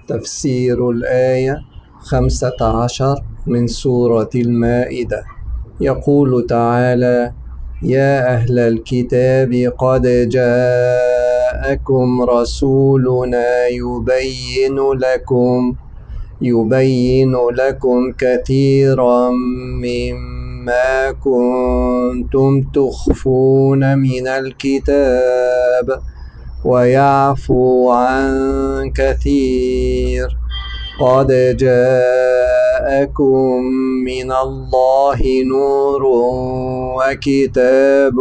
تفسير الآية 15 من سورة المائدة. يقول تعالى: يا أهل الكتاب قد جاءكم رسولنا يبين لكم كثيرا مما كنتم تخفون من الكتاب ويعفو عن كثير. قد جاءكم من الله نور وكتاب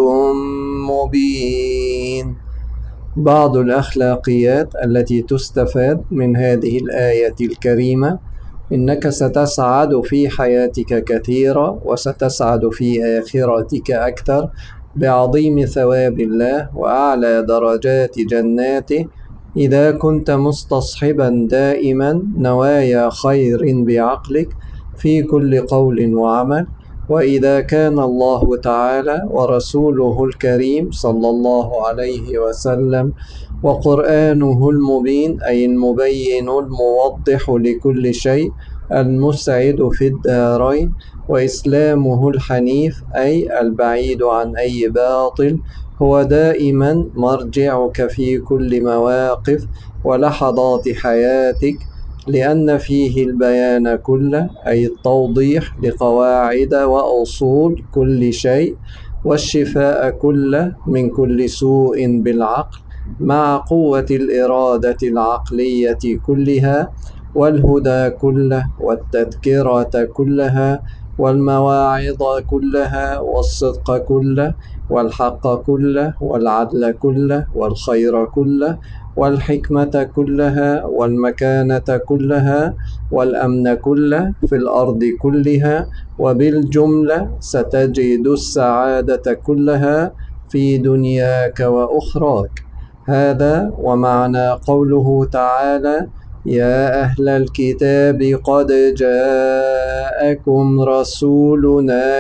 مبين. بعض الأخلاقيات التي تستفاد من هذه الآية الكريمة: إنك ستسعد في حياتك كثيرا وستسعد في آخرتك أكثر بعظيم ثواب الله وأعلى درجات جناته إذا كنت مستصحبا دائما نوايا خير بعقلك في كل قول وعمل. وإذا كان الله تعالى ورسوله الكريم صلى الله عليه وسلم وقرآنه المبين أي المبين الموضح لكل شيء المسعد في الدارين، وإسلامه الحنيف أي البعيد عن أي باطل، هو دائما مرجعك في كل مواقف ولحظات حياتك، لأن فيه البيان كله أي التوضيح لقواعد وأصول كل شيء، والشفاء كله من كل سوء بالعقل مع قوة الإرادة العقلية كلها، والهدى كله والتذكرة كلها والمواعظ كلها والصدق كله والحق كله والعدل كله والخير كله والحكمة كلها والمكانة كلها والأمن كله في الأرض كلها، وبالجملة ستجد السعادة كلها في دنياك وأخراك. هذا ومعنى قوله تعالى: يا أهل الكتاب قد جاءكم رسولنا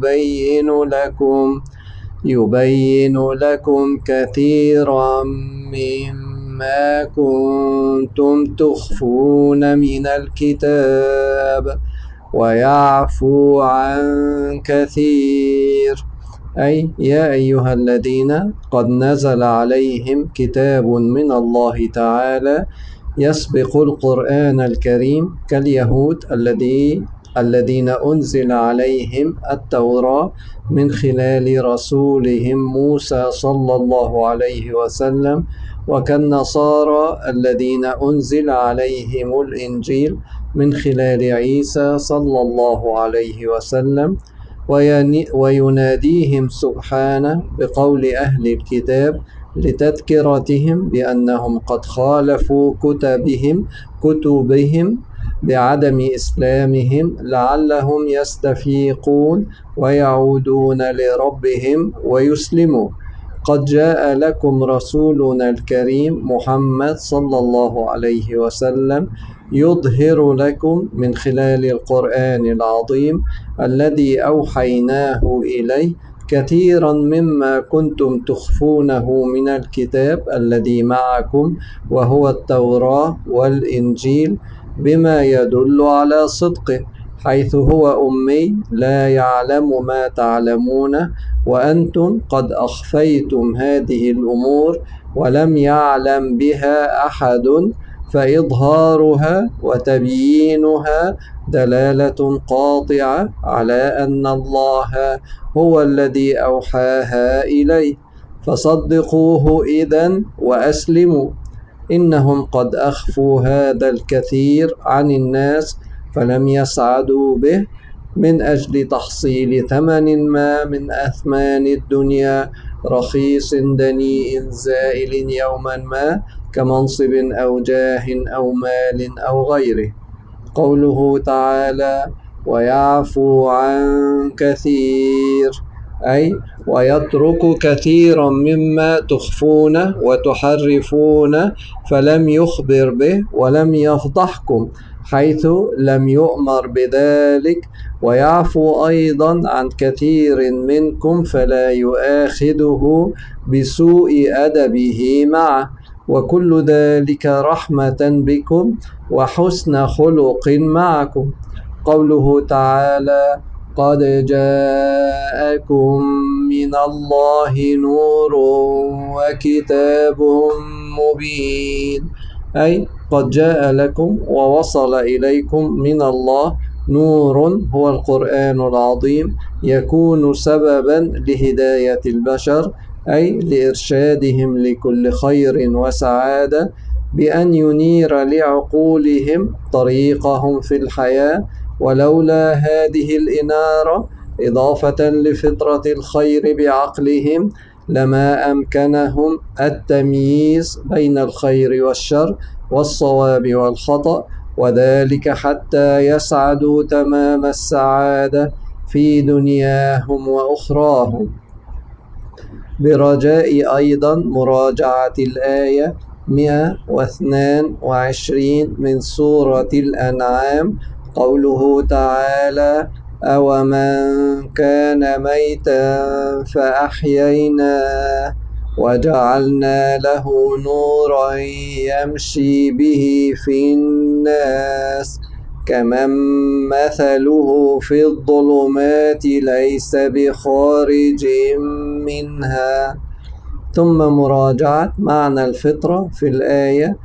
يبين لكم كثيرا مما كنتم تخفون من الكتاب ويعفو عن كثير. أي يا أيها الذين قد نزل عليهم كتاب من الله تعالى يسبق القرآن الكريم كاليهود الذين أنزل عليهم التوراة من خلال رسولهم موسى صلى الله عليه وسلم، وكالنصارى الذين أنزل عليهم الإنجيل من خلال عيسى صلى الله عليه وسلم. ويناديهم سبحانه بقول أهل الكتاب لتذكرتهم بأنهم قد خالفوا كتبهم بعدم إسلامهم لعلهم يستفيقون ويعودون لربهم ويسلمون. قد جاء لكم رسولنا الكريم محمد صلى الله عليه وسلم يظهر لكم من خلال القرآن العظيم الذي أوحيناه إليه كثيرا مما كنتم تخفونه من الكتاب الذي معكم وهو التوراة والإنجيل، بما يدل على صدقه، حيث هو أمي لا يعلم ما تعلمون، وأنتم قد أخفيتم هذه الأمور ولم يعلم بها أحد، فإظهارها وتبيينها دلالة قاطعة على أن الله هو الذي أوحاها إليه، فصدقوه إذن وأسلموا. إنهم قد أخفوا هذا الكثير عن الناس فلم يسعدوا به من أجل تحصيل ثمن ما من أثمان الدنيا رخيص دنيء زائل يوما ما، كمنصب أو جاه أو مال أو غيره. قوله تعالى: ويعفو عن كثير، أي ويترك كثيرا مما تخفونه وتحرفونه فلم يخبر به ولم يفضحكم حيث لم يؤمر بذلك، ويعفو أيضا عن كثير منكم فلا يؤاخذه بسوء أدبه معه، وكل ذلك رحمة بكم وحسن خلق معكم. قوله تعالى: قد جاءكم من الله نور وكتاب مبين، أي قد جاء لكم ووصل إليكم من الله نور هو القرآن العظيم، يكون سببا لهداية البشر، أي لإرشادهم لكل خير وسعادة، بأن ينير لعقولهم طريقهم في الحياة. ولولا هذه الإنارة إضافة لفطرة الخير بعقلهم لما أمكنهم التمييز بين الخير والشر والصواب والخطأ، وذلك حتى يسعدوا تمام السعادة في دنياهم وأخراهم. برجاء أيضا مراجعة الآية 122 من سورة الأنعام، قوله تعالى: أومن كان ميتا فأحييناه وجعلنا له نورا يمشي به في الناس كمن مثله في الظلمات ليس بخارج منها. ثم مراجعة معنى الفطرة في الآية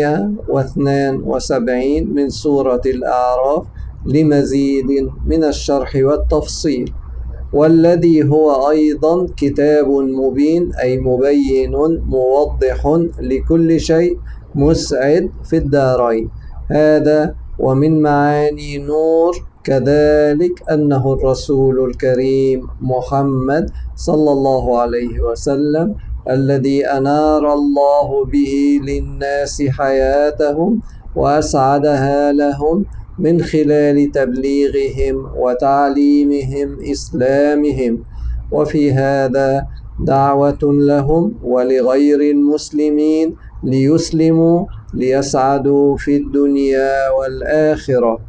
172 من سورة الأعراف لمزيد من الشرح والتفصيل. والذي هو أيضا كتاب مبين، أي مبين موضح لكل شيء مسعد في الدارين. هذا ومن معاني نور كذلك أنه الرسول الكريم محمد صلى الله عليه وسلم، الذي أنار الله به للناس حياتهم وأسعدها لهم من خلال تبليغهم وتعليمهم إسلامهم. وفي هذا دعوة لهم ولغير المسلمين ليسلموا ليسعدوا في الدنيا والآخرة.